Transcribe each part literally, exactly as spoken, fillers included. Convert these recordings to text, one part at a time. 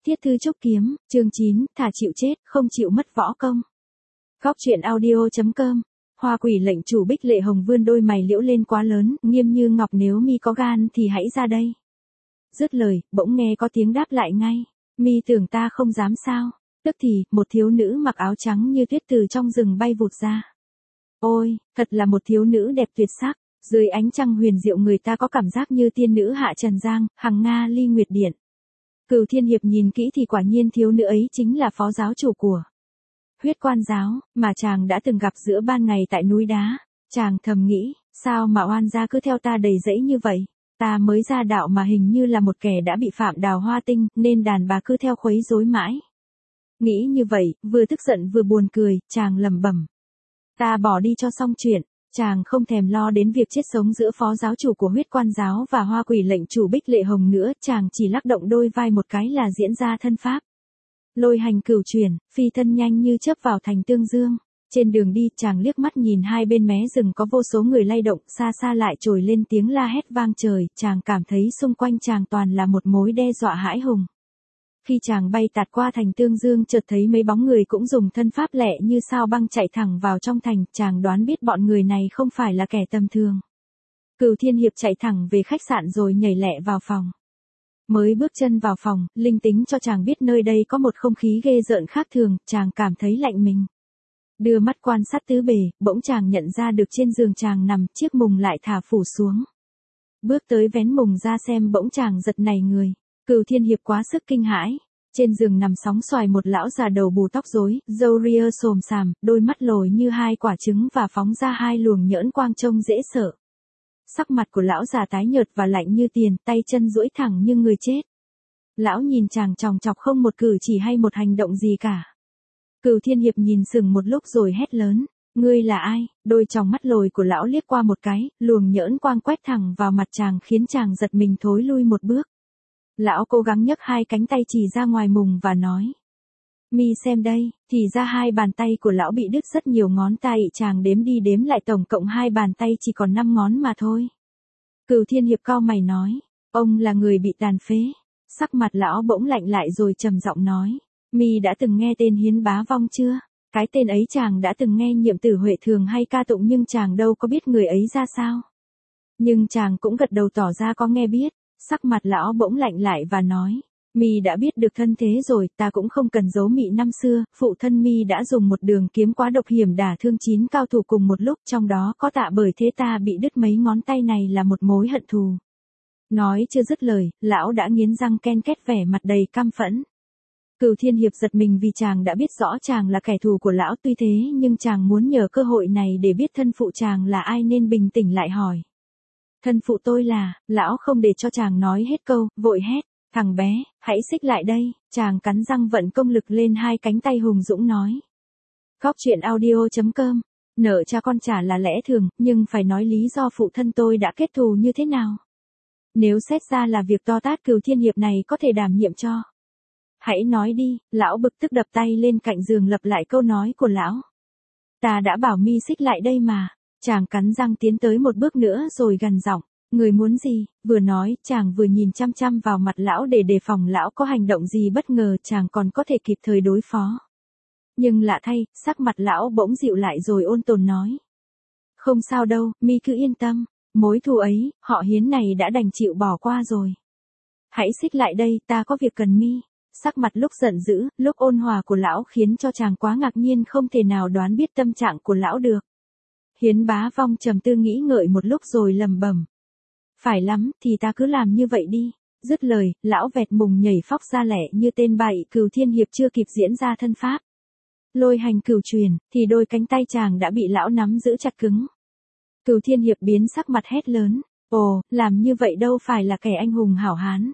Thiết thư trúc kiếm, chương chín, thà chịu chết, không chịu mất võ công. Góc truyện audio chấm com. Hoa quỷ lệnh chủ Bích Lệ Hồng vươn đôi mày liễu lên quá lớn, nghiêm như ngọc, nếu mi có gan thì hãy ra đây. Dứt lời, bỗng nghe có tiếng đáp lại ngay. Mi tưởng ta không dám sao? Tức thì, một thiếu nữ mặc áo trắng như tuyết từ trong rừng bay vụt ra. Ôi, thật là một thiếu nữ đẹp tuyệt sắc. Dưới ánh trăng huyền diệu người ta có cảm giác như tiên nữ hạ trần gian, hằng nga ly nguyệt điện. Cửu Thiên Hiệp nhìn kỹ thì quả nhiên thiếu nữ ấy chính là phó giáo chủ của Huyết Quan giáo, mà chàng đã từng gặp giữa ban ngày tại núi đá. Chàng thầm nghĩ, sao mà oan gia cứ theo ta đầy dẫy như vậy? Ta mới ra đạo mà hình như là một kẻ đã bị phạm đào hoa tinh, nên đàn bà cứ theo khuấy rối mãi. Nghĩ như vậy, vừa tức giận vừa buồn cười, chàng lẩm bẩm. Ta bỏ đi cho xong chuyện. Chàng không thèm lo đến việc chết sống giữa phó giáo chủ của Huyết Quan giáo và Hoa quỷ lệnh chủ Bích Lệ Hồng nữa, chàng chỉ lắc động đôi vai một cái là diễn ra thân pháp. Lôi hành cửu chuyển, phi thân nhanh như chớp vào thành Tương Dương. Trên đường đi, chàng liếc mắt nhìn hai bên mé rừng có vô số người lay động, xa xa lại trồi lên tiếng la hét vang trời, chàng cảm thấy xung quanh chàng toàn là một mối đe dọa hãi hùng. Khi chàng bay tạt qua thành Tương Dương, chợt thấy mấy bóng người cũng dùng thân pháp lẹ như sao băng chạy thẳng vào trong thành, chàng đoán biết bọn người này không phải là kẻ tầm thường. Cửu Thiên Hiệp chạy thẳng về khách sạn rồi nhảy lẹ vào phòng. Mới bước chân vào phòng, linh tính cho chàng biết nơi đây có một không khí ghê rợn khác thường, chàng cảm thấy lạnh mình. Đưa mắt quan sát tứ bề, bỗng chàng nhận ra được trên giường chàng nằm, chiếc mùng lại thả phủ xuống. Bước tới vén mùng ra xem, bỗng chàng giật nảy người. Cửu Thiên Hiệp quá sức kinh hãi. Trên giường nằm sóng xoài một lão già đầu bù tóc rối, râu ria xồm xàm, đôi mắt lồi như hai quả trứng và phóng ra hai luồng nhỡn quang trông dễ sợ. Sắc mặt của lão già tái nhợt và lạnh như tiền, tay chân duỗi thẳng như người chết. Lão nhìn chàng chòng chọc không một cử chỉ hay một hành động gì cả. Cửu Thiên Hiệp nhìn sừng một lúc rồi hét lớn, ngươi là ai? Đôi tròng mắt lồi của lão liếc qua một cái, luồng nhỡn quang quét thẳng vào mặt chàng khiến chàng giật mình thối lui một bước. Lão cố gắng nhấc hai cánh tay chỉ ra ngoài mùng và nói. Mi xem đây, thì ra hai bàn tay của lão bị đứt rất nhiều ngón tay, chàng đếm đi đếm lại tổng cộng hai bàn tay chỉ còn năm ngón mà thôi. Cửu Thiên Hiệp cau mày nói, ông là người bị tàn phế. Sắc mặt lão bỗng lạnh lại rồi trầm giọng nói, Mi đã từng nghe tên Hiến Bá Vong chưa? Cái tên ấy chàng đã từng nghe Nhiệm Tử Huệ thường hay ca tụng nhưng chàng đâu có biết người ấy ra sao. Nhưng chàng cũng gật đầu tỏ ra có nghe biết. Sắc mặt lão bỗng lạnh lại và nói, Mi đã biết được thân thế rồi, ta cũng không cần giấu mị năm xưa, phụ thân Mi đã dùng một đường kiếm quá độc hiểm đả thương chín cao thủ cùng một lúc, trong đó có Tạ Bởi Thế, ta bị đứt mấy ngón tay này là một mối hận thù. Nói chưa dứt lời, lão đã nghiến răng ken két vẻ mặt đầy căm phẫn. Cửu Thiên Hiệp giật mình vì chàng đã biết rõ chàng là kẻ thù của lão, tuy thế nhưng chàng muốn nhờ cơ hội này để biết thân phụ chàng là ai nên bình tĩnh lại hỏi. Thân phụ tôi là, lão không để cho chàng nói hết câu, vội hét, thằng bé, hãy xích lại đây, chàng cắn răng vận công lực lên hai cánh tay hùng dũng nói. Góc truyện audio chấm com, nợ cha con trả là lẽ thường, nhưng phải nói lý do phụ thân tôi đã kết thù như thế nào. Nếu xét ra là việc to tát, Cửu Thiên Hiệp này có thể đảm nhiệm cho. Hãy nói đi, lão bực tức đập tay lên cạnh giường lặp lại câu nói của lão. Ta đã bảo Mi xích lại đây mà. Chàng cắn răng tiến tới một bước nữa rồi gằn giọng, người muốn gì? Vừa nói, chàng vừa nhìn chăm chăm vào mặt lão để đề phòng lão có hành động gì bất ngờ, chàng còn có thể kịp thời đối phó. Nhưng lạ thay, sắc mặt lão bỗng dịu lại rồi ôn tồn nói. Không sao đâu, Mi cứ yên tâm, mối thù ấy, họ Hiến này đã đành chịu bỏ qua rồi. Hãy xích lại đây, ta có việc cần Mi. Sắc mặt lúc giận dữ, lúc ôn hòa của lão khiến cho chàng quá ngạc nhiên, không thể nào đoán biết tâm trạng của lão được. Hiến Bá Vong trầm tư nghĩ ngợi một lúc rồi lẩm bẩm. Phải lắm, thì ta cứ làm như vậy đi. Dứt lời, lão vẹt mùng nhảy phóc ra lẻ như tên bậy. Cửu Thiên Hiệp chưa kịp diễn ra thân pháp. Lôi hành cửu truyền, thì đôi cánh tay chàng đã bị lão nắm giữ chặt cứng. Cửu Thiên Hiệp biến sắc mặt hét lớn. Ồ, làm như vậy đâu phải là kẻ anh hùng hảo hán.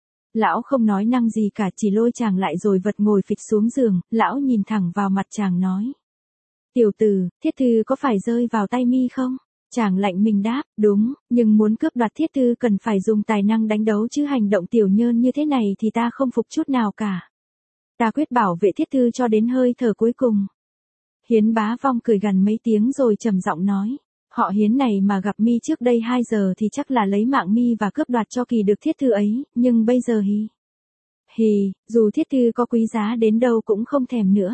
Lão không nói năng gì cả, chỉ lôi chàng lại rồi vật ngồi phịch xuống giường, lão nhìn thẳng vào mặt chàng nói. Tiểu tử, thiết thư có phải rơi vào tay Mi không? Chàng lạnh mình đáp, đúng, nhưng muốn cướp đoạt thiết thư cần phải dùng tài năng đánh đấu chứ hành động tiểu nhơn như thế này thì ta không phục chút nào cả. Ta quyết bảo vệ thiết thư cho đến hơi thở cuối cùng. Hiến Bá Vong cười gằn mấy tiếng rồi trầm giọng nói, họ Hiến này mà gặp Mi trước đây hai giờ thì chắc là lấy mạng Mi và cướp đoạt cho kỳ được thiết thư ấy, nhưng bây giờ hi. Hì, dù thiết thư có quý giá đến đâu cũng không thèm nữa.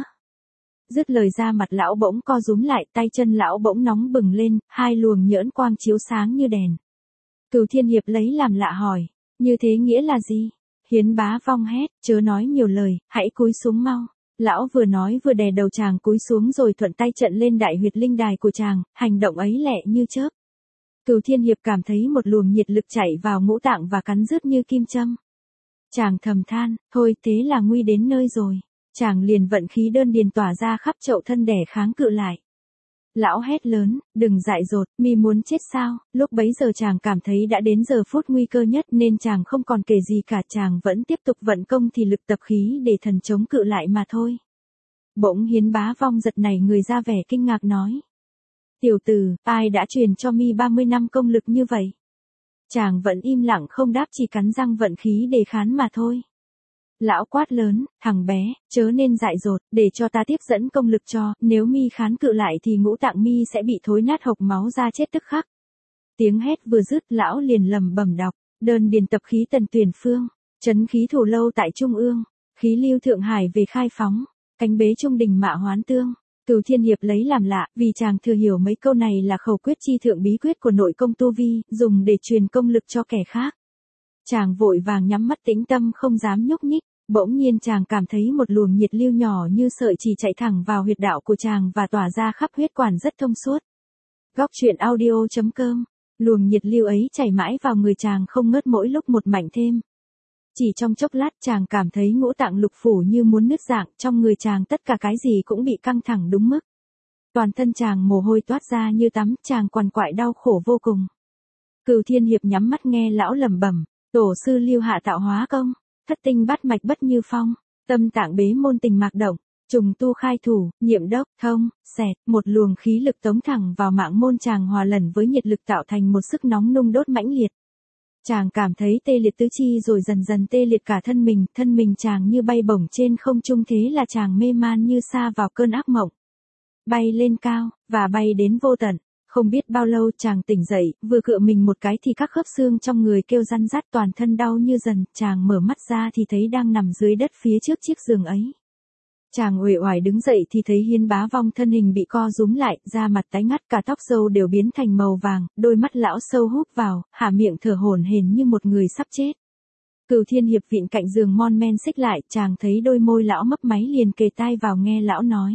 Dứt lời ra mặt lão bỗng co rúm lại, tay chân lão bỗng nóng bừng lên, hai luồng nhỡn quang chiếu sáng như đèn. Cửu Thiên Hiệp lấy làm lạ hỏi, như thế nghĩa là gì? Hiến Bá Vong hét, chớ nói nhiều lời, hãy cúi xuống mau. Lão vừa nói vừa đè đầu chàng cúi xuống rồi thuận tay trận lên đại huyệt linh đài của chàng, hành động ấy lẹ như chớp. Cửu Thiên Hiệp cảm thấy một luồng nhiệt lực chảy vào ngũ tạng và cắn rứt như kim châm. Chàng thầm than, thôi thế là nguy đến nơi rồi. Chàng liền vận khí đơn điền tỏa ra khắp chậu thân để kháng cự lại. Lão hét lớn, đừng dại dột, mi muốn chết sao? Lúc bấy giờ chàng cảm thấy đã đến giờ phút nguy cơ nhất nên chàng không còn kể gì cả, chàng vẫn tiếp tục vận công thì lực tập khí để thần chống cự lại mà thôi. Bỗng Hiến Bá Vong giật nảy người ra vẻ kinh ngạc nói. Tiểu tử, ai đã truyền cho mi ba mươi năm công lực như vậy? Chàng vẫn im lặng không đáp, chỉ cắn răng vận khí để khán mà thôi. Lão quát lớn, thằng bé, chớ nên dại dột, để cho ta tiếp dẫn công lực cho, nếu mi kháng cự lại thì ngũ tạng mi sẽ bị thối nát hộc máu ra chết tức khắc. Tiếng hét vừa dứt, lão liền lẩm bẩm đọc, đơn điền tập khí Tần Tuyển Phương, trấn khí thủ lâu tại Trung ương, khí lưu Thượng Hải về khai phóng, cánh bế trung đình mạ hoán tương. Cửu Thiên Hiệp lấy làm lạ, vì chàng thừa hiểu mấy câu này là khẩu quyết chi thượng bí quyết của nội công tu vi, dùng để truyền công lực cho kẻ khác. Chàng vội vàng nhắm mắt tĩnh tâm không dám nhúc nhích, bỗng nhiên chàng cảm thấy một luồng nhiệt lưu nhỏ như sợi chỉ chạy thẳng vào huyệt đạo của chàng và tỏa ra khắp huyết quản rất thông suốt. Góc truyện audio chấm com, luồng nhiệt lưu ấy chảy mãi vào người chàng không ngớt, mỗi lúc một mạnh thêm. Chỉ trong chốc lát chàng cảm thấy ngũ tạng lục phủ như muốn nứt rạng, trong người chàng tất cả cái gì cũng bị căng thẳng đúng mức. Toàn thân chàng mồ hôi toát ra như tắm, chàng quằn quại đau khổ vô cùng. Cửu Thiên Hiệp nhắm mắt nghe lão lẩm bẩm, tổ sư Lưu Hạ tạo hóa công, thất tinh bát mạch bất như phong, tâm tạng bế môn tình mạc động, trùng tu khai thủ, nhiệm đốc, thông, xẹt, một luồng khí lực tống thẳng vào mạng môn chàng hòa lẫn với nhiệt lực tạo thành một sức nóng nung đốt mãnh liệt. Chàng cảm thấy tê liệt tứ chi rồi dần dần tê liệt cả thân mình, thân mình chàng như bay bổng trên không trung, thế là chàng mê man như sa vào cơn ác mộng. Bay lên cao, và bay đến vô tận. Không biết bao lâu chàng tỉnh dậy, vừa cựa mình một cái thì các khớp xương trong người kêu răn rắt, toàn thân đau như dần, chàng mở mắt ra thì thấy đang nằm dưới đất phía trước chiếc giường ấy. Chàng uể oải đứng dậy thì thấy Hiến Bá Vong thân hình bị co rúm lại, da mặt tái ngắt, cả tóc râu đều biến thành màu vàng, đôi mắt lão sâu húp vào, há miệng thở hổn hển như một người sắp chết. Cửu Thiên Hiệp vịn cạnh giường mon men xích lại, chàng thấy đôi môi lão mấp máy liền kề tai vào nghe lão nói.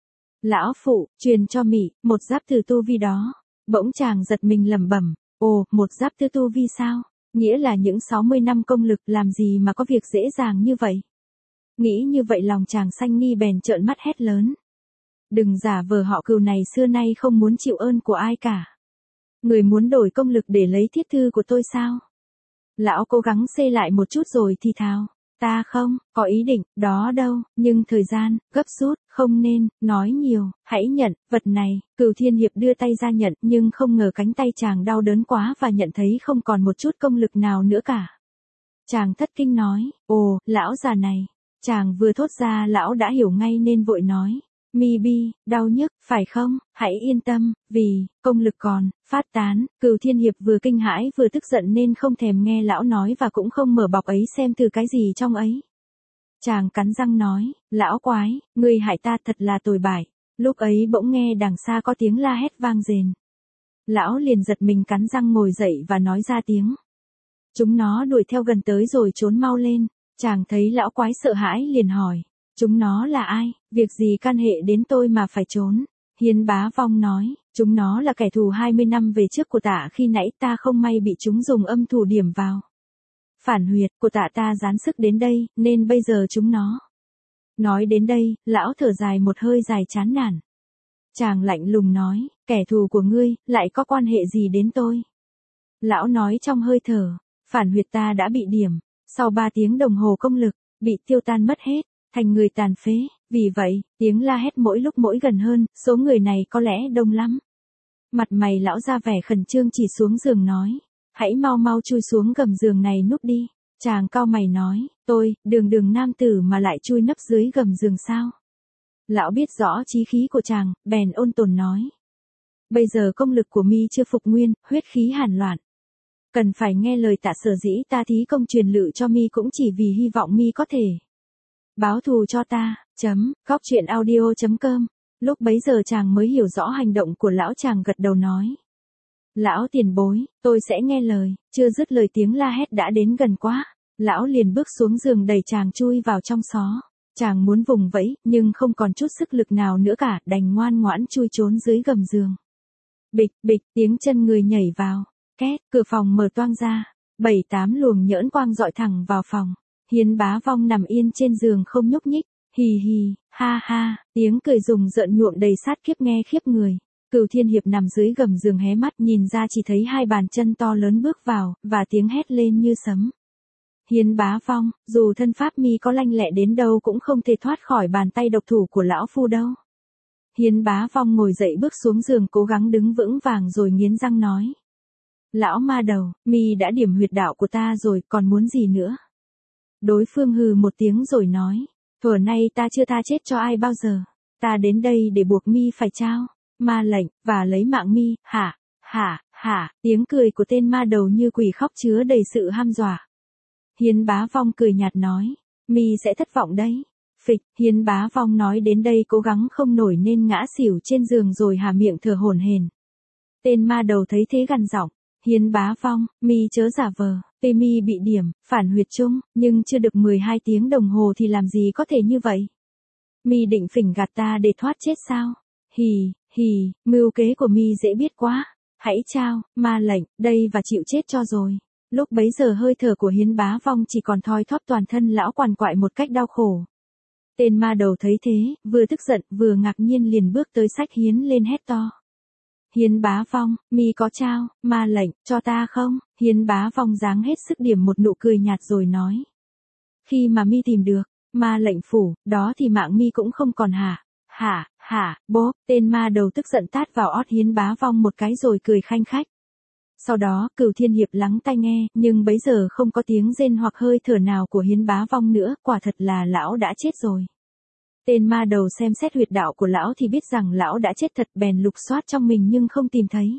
Lão phụ, truyền cho mị, một giáp từ tu vi đó. Bỗng chàng giật mình lẩm bẩm, ồ, một giáp từ tu vi sao? Nghĩa là những sáu mươi năm công lực làm gì mà có việc dễ dàng như vậy? Nghĩ như vậy lòng chàng sanh nghi bèn trợn mắt hét lớn. Đừng giả vờ họ Cửu này xưa nay không muốn chịu ơn của ai cả. Người muốn đổi công lực để lấy thiết thư của tôi sao? Lão cố gắng xê lại một chút rồi thì thào. Ta không, có ý định, đó đâu, nhưng thời gian, gấp rút, không nên, nói nhiều, hãy nhận, vật này, Cửu Thiên Hiệp đưa tay ra nhận, nhưng không ngờ cánh tay chàng đau đớn quá và nhận thấy không còn một chút công lực nào nữa cả. Chàng thất kinh nói, ồ, lão già này, chàng vừa thốt ra lão đã hiểu ngay nên vội nói. Mi bi, đau nhức, phải không, hãy yên tâm, vì, công lực còn, phát tán. Cửu Thiên Hiệp vừa kinh hãi vừa tức giận nên không thèm nghe lão nói và cũng không mở bọc ấy xem từ cái gì trong ấy. Chàng cắn răng nói, lão quái, ngươi hại ta thật là tồi bại. Lúc ấy bỗng nghe đằng xa có tiếng la hét vang rền. Lão liền giật mình cắn răng ngồi dậy và nói ra tiếng. Chúng nó đuổi theo gần tới rồi trốn mau lên. Chàng thấy lão quái sợ hãi liền hỏi. Chúng nó là ai, việc gì can hệ đến tôi mà phải trốn? Hiến Bá Vong nói, chúng nó là kẻ thù hai mươi năm về trước của tạ, khi nãy ta không may bị chúng dùng âm thủ điểm vào. Phản huyệt của tạ ta gián sức đến đây, nên bây giờ chúng nó. Nói đến đây, lão thở dài một hơi dài chán nản. Chàng lạnh lùng nói, kẻ thù của ngươi, lại có quan hệ gì đến tôi? Lão nói trong hơi thở, phản huyệt ta đã bị điểm, sau ba tiếng đồng hồ công lực, bị tiêu tan mất hết. Thành người tàn phế, vì vậy, tiếng la hét mỗi lúc mỗi gần hơn, số người này có lẽ đông lắm. Mặt mày lão ra vẻ khẩn trương chỉ xuống giường nói, hãy mau mau chui xuống gầm giường này núp đi. Chàng cau mày nói, tôi, đường đường nam tử mà lại chui nấp dưới gầm giường sao? Lão biết rõ chí khí của chàng, bèn ôn tồn nói. Bây giờ công lực của mi chưa phục nguyên, huyết khí hàn loạn. Cần phải nghe lời tạ, sở dĩ ta thí công truyền lự cho mi cũng chỉ vì hy vọng mi có thể báo thù cho ta. Chấm, Cóc truyện audio chấm com. Lúc bấy giờ chàng mới hiểu rõ hành động của lão, chàng gật đầu nói. Lão tiền bối, tôi sẽ nghe lời. Chưa dứt lời tiếng la hét đã đến gần quá. Lão liền bước xuống giường đẩy chàng chui vào trong xó. Chàng muốn vùng vẫy, nhưng không còn chút sức lực nào nữa cả, đành ngoan ngoãn chui trốn dưới gầm giường. Bịch, bịch, tiếng chân người nhảy vào. Két, cửa phòng mở toang ra. Bảy tám luồng nhỡn quang dọi thẳng vào phòng. Hiến Bá Vong nằm yên trên giường không nhúc nhích. Hì hì, ha ha, tiếng cười rùng rợn nhuộm đầy sát kiếp nghe khiếp người. Cửu Thiên Hiệp nằm dưới gầm giường hé mắt nhìn ra chỉ thấy hai bàn chân to lớn bước vào, và tiếng hét lên như sấm. Hiến Bá Vong, dù thân pháp mi có lanh lẹ đến đâu cũng không thể thoát khỏi bàn tay độc thủ của lão phu đâu. Hiến Bá Vong ngồi dậy bước xuống giường cố gắng đứng vững vàng rồi nghiến răng nói. Lão ma đầu, mi đã điểm huyệt đạo của ta rồi, còn muốn gì nữa? Đối phương hừ một tiếng rồi nói. Thuở nay ta chưa tha chết cho ai bao giờ. Ta đến đây để buộc mi phải trao ma lệnh, và lấy mạng mi, hả, hả, hả, tiếng cười của tên ma đầu như quỷ khóc chứa đầy sự ham dọa. Hiến Bá Vong cười nhạt nói, mi sẽ thất vọng đấy. Phịch, Hiến Bá Vong nói đến đây cố gắng không nổi nên ngã xỉu trên giường rồi há miệng thở hổn hển. Tên ma đầu thấy thế gằn giọng, Hiến Bá Vong, mi chớ giả vờ, tê mi bị điểm, phản huyệt chung, nhưng chưa được mười hai tiếng đồng hồ thì làm gì có thể như vậy? Mi định phỉnh gạt ta để thoát chết sao? Hì, hì, mưu kế của mi dễ biết quá. Hãy trao ma lệnh, đây và chịu chết cho rồi. Lúc bấy giờ hơi thở của Hiến Bá Vong chỉ còn thoi thóp, toàn thân lão quằn quại một cách đau khổ. Tên ma đầu thấy thế, vừa tức giận vừa ngạc nhiên liền bước tới xách Hiến lên hét to. Hiến Bá Vong, mi có trao ma lệnh cho ta không? Hiến Bá Vong giáng hết sức điểm một nụ cười nhạt rồi nói. Khi mà mi tìm được ma lệnh phủ, đó thì mạng mi cũng không còn hả? Hả, hả, bố, tên ma đầu tức giận tát vào ót Hiến Bá Vong một cái rồi cười khanh khách. Sau đó, Cửu Thiên Hiệp lắng tai nghe, nhưng bấy giờ không có tiếng rên hoặc hơi thở nào của Hiến Bá Vong nữa, quả thật là lão đã chết rồi. Tên ma đầu xem xét huyệt đạo của lão thì biết rằng lão đã chết thật, bèn lục soát trong mình nhưng không tìm thấy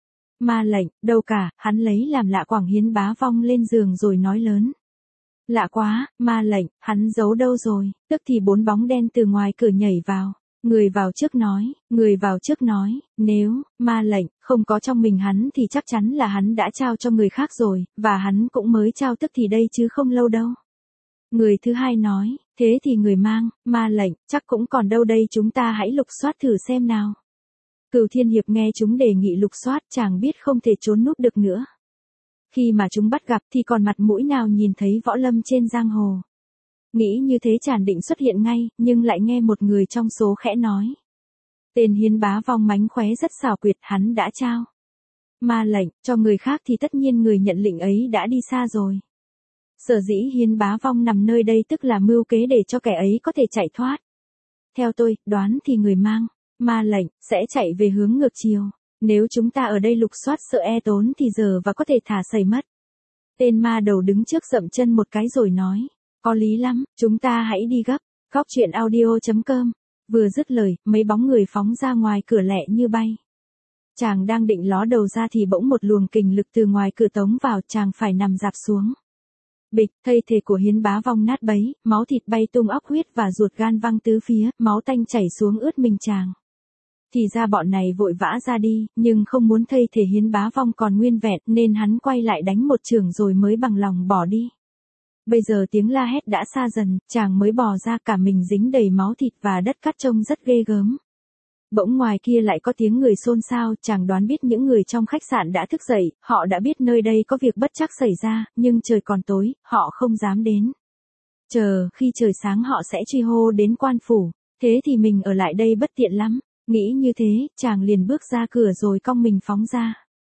ma lệnh, đâu cả, hắn lấy làm lạ quẳng Hiến Bá Vong lên giường rồi nói lớn. Lạ quá, ma lệnh, hắn giấu đâu rồi? Tức thì bốn bóng đen từ ngoài cửa nhảy vào. Người vào trước nói, người vào trước nói, nếu ma lệnh không có trong mình hắn thì chắc chắn là hắn đã trao cho người khác rồi, và hắn cũng mới trao tức thì đây chứ không lâu đâu. Người thứ hai nói, thế thì người mang ma lệnh chắc cũng còn đâu đây, chúng ta hãy lục soát thử xem nào. Cửu Thiên Hiệp nghe chúng đề nghị lục soát, chàng biết không thể trốn núp được nữa. Khi mà chúng bắt gặp thì còn mặt mũi nào nhìn thấy võ lâm trên giang hồ. Nghĩ như thế chàng định xuất hiện ngay, nhưng lại nghe một người trong số khẽ nói. Tên Hiến Bá Vong mánh khóe rất xảo quyệt, hắn đã trao ma lệnh cho người khác thì tất nhiên người nhận lệnh ấy đã đi xa rồi. Sở dĩ Hiến Bá Vong nằm nơi đây tức là mưu kế để cho kẻ ấy có thể chạy thoát. Theo tôi, đoán thì người mang ma lệnh sẽ chạy về hướng ngược chiều. Nếu chúng ta ở đây lục soát sợ e tốn thì giờ và có thể thả sẩy mất. Tên ma đầu đứng trước dậm chân một cái rồi nói. Có lý lắm, chúng ta hãy đi gấp. Cóc truyện audio chấm com. Vừa dứt lời, mấy bóng người phóng ra ngoài cửa lẹ như bay. Chàng đang định ló đầu ra thì bỗng một luồng kình lực từ ngoài cửa tống vào, chàng phải nằm dạp xuống. Bịch, thây thể của Hiến Bá Vong nát bấy, máu thịt bay tung, óc huyết và ruột gan văng tứ phía, máu tanh chảy xuống ướt mình chàng. Thì ra bọn này vội vã ra đi, nhưng không muốn thây thể Hiến Bá Vong còn nguyên vẹn nên hắn quay lại đánh một chưởng rồi mới bằng lòng bỏ đi. Bây giờ tiếng la hét đã xa dần, chàng mới bò ra, cả mình dính đầy máu thịt và đất cát trông rất ghê gớm. Bỗng ngoài kia lại có tiếng người xôn xao, chàng đoán biết những người trong khách sạn đã thức dậy, họ đã biết nơi đây có việc bất trắc xảy ra, nhưng trời còn tối, họ không dám đến. Chờ, khi trời sáng họ sẽ truy hô đến quan phủ, thế thì mình ở lại đây bất tiện lắm. Nghĩ như thế, chàng liền bước ra cửa rồi cong mình phóng ra.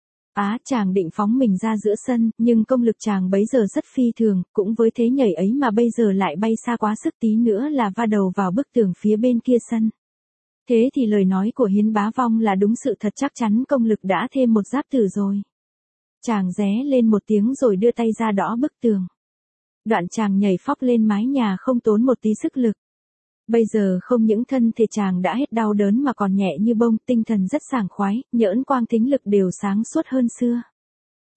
Á, chàng định phóng mình ra giữa sân, nhưng công lực chàng bấy giờ rất phi thường, cũng với thế nhảy ấy mà bây giờ lại bay xa quá sức, tí nữa là va đầu vào bức tường phía bên kia sân. Thế thì lời nói của Hiến Bá Vong là đúng sự thật, chắc chắn công lực đã thêm một giáp tử rồi. Chàng ré lên một tiếng rồi đưa tay ra đõ bức tường. Đoạn chàng nhảy phóc lên mái nhà không tốn một tí sức lực. Bây giờ không những thân thể chàng đã hết đau đớn mà còn nhẹ như bông, tinh thần rất sảng khoái, nhỡn quang thính lực đều sáng suốt hơn xưa.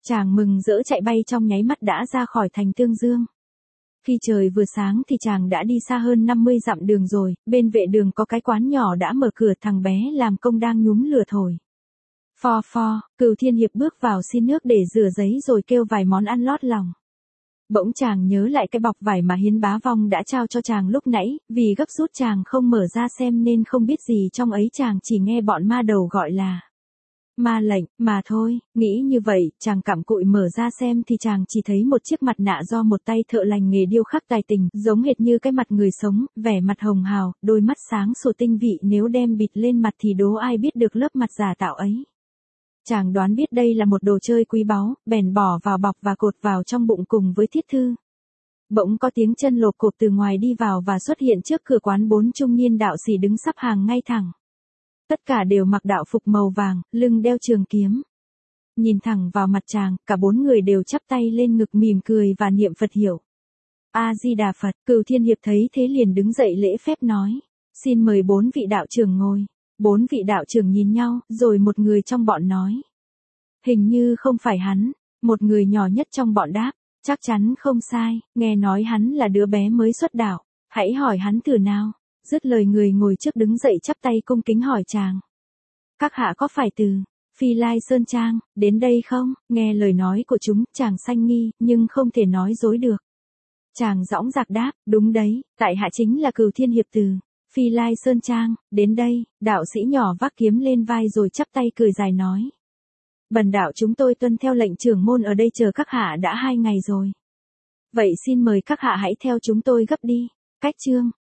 Chàng mừng rỡ chạy bay trong nháy mắt đã ra khỏi thành Tương Dương. Khi trời vừa sáng thì chàng đã đi xa hơn năm mươi dặm đường rồi, bên vệ đường có cái quán nhỏ đã mở cửa, thằng bé làm công đang nhúm lửa thổi. Pho pho, Cửu Thiên Hiệp bước vào xin nước để rửa giấy rồi kêu vài món ăn lót lòng. Bỗng chàng nhớ lại cái bọc vải mà Hiến Bá Vong đã trao cho chàng lúc nãy, vì gấp rút chàng không mở ra xem nên không biết gì trong ấy, chàng chỉ nghe bọn ma đầu gọi là ma lệnh, mà thôi, nghĩ như vậy, chàng cặm cụi mở ra xem thì chàng chỉ thấy một chiếc mặt nạ do một tay thợ lành nghề điêu khắc tài tình, giống hệt như cái mặt người sống, vẻ mặt hồng hào, đôi mắt sáng sủa tinh vị, nếu đem bịt lên mặt thì đố ai biết được lớp mặt giả tạo ấy. Chàng đoán biết đây là một đồ chơi quý báu, bèn bỏ vào bọc và cột vào trong bụng cùng với thiết thư. Bỗng có tiếng chân lộp cộp từ ngoài đi vào và xuất hiện trước cửa quán bốn trung niên đạo sĩ đứng sắp hàng ngay thẳng. Tất cả đều mặc đạo phục màu vàng, lưng đeo trường kiếm. Nhìn thẳng vào mặt chàng, cả bốn người đều chắp tay lên ngực mỉm cười và niệm Phật hiệu. A-di-đà Phật. Cửu Thiên Hiệp thấy thế liền đứng dậy lễ phép nói: xin mời bốn vị đạo trưởng ngồi. Bốn vị đạo trưởng nhìn nhau, rồi một người trong bọn nói: hình như không phải hắn. Một người nhỏ nhất trong bọn đáp: chắc chắn không sai, nghe nói hắn là đứa bé mới xuất đạo, hãy hỏi hắn thử nào. Dứt lời người ngồi trước đứng dậy chắp tay cung kính hỏi chàng: các hạ có phải từ Phi Lai Sơn Trang đến đây không? Nghe lời nói của chúng, chàng sanh nghi, nhưng không thể nói dối được. Chàng dõng dạc đáp: đúng đấy, tại hạ chính là Cửu Thiên Hiệp từ Phi Lai Sơn Trang đến đây. Đạo sĩ nhỏ vác kiếm lên vai rồi chắp tay cười dài nói: bần đạo chúng tôi tuân theo lệnh trưởng môn ở đây chờ các hạ đã hai ngày rồi. Vậy xin mời các hạ hãy theo chúng tôi gấp đi. Cách chương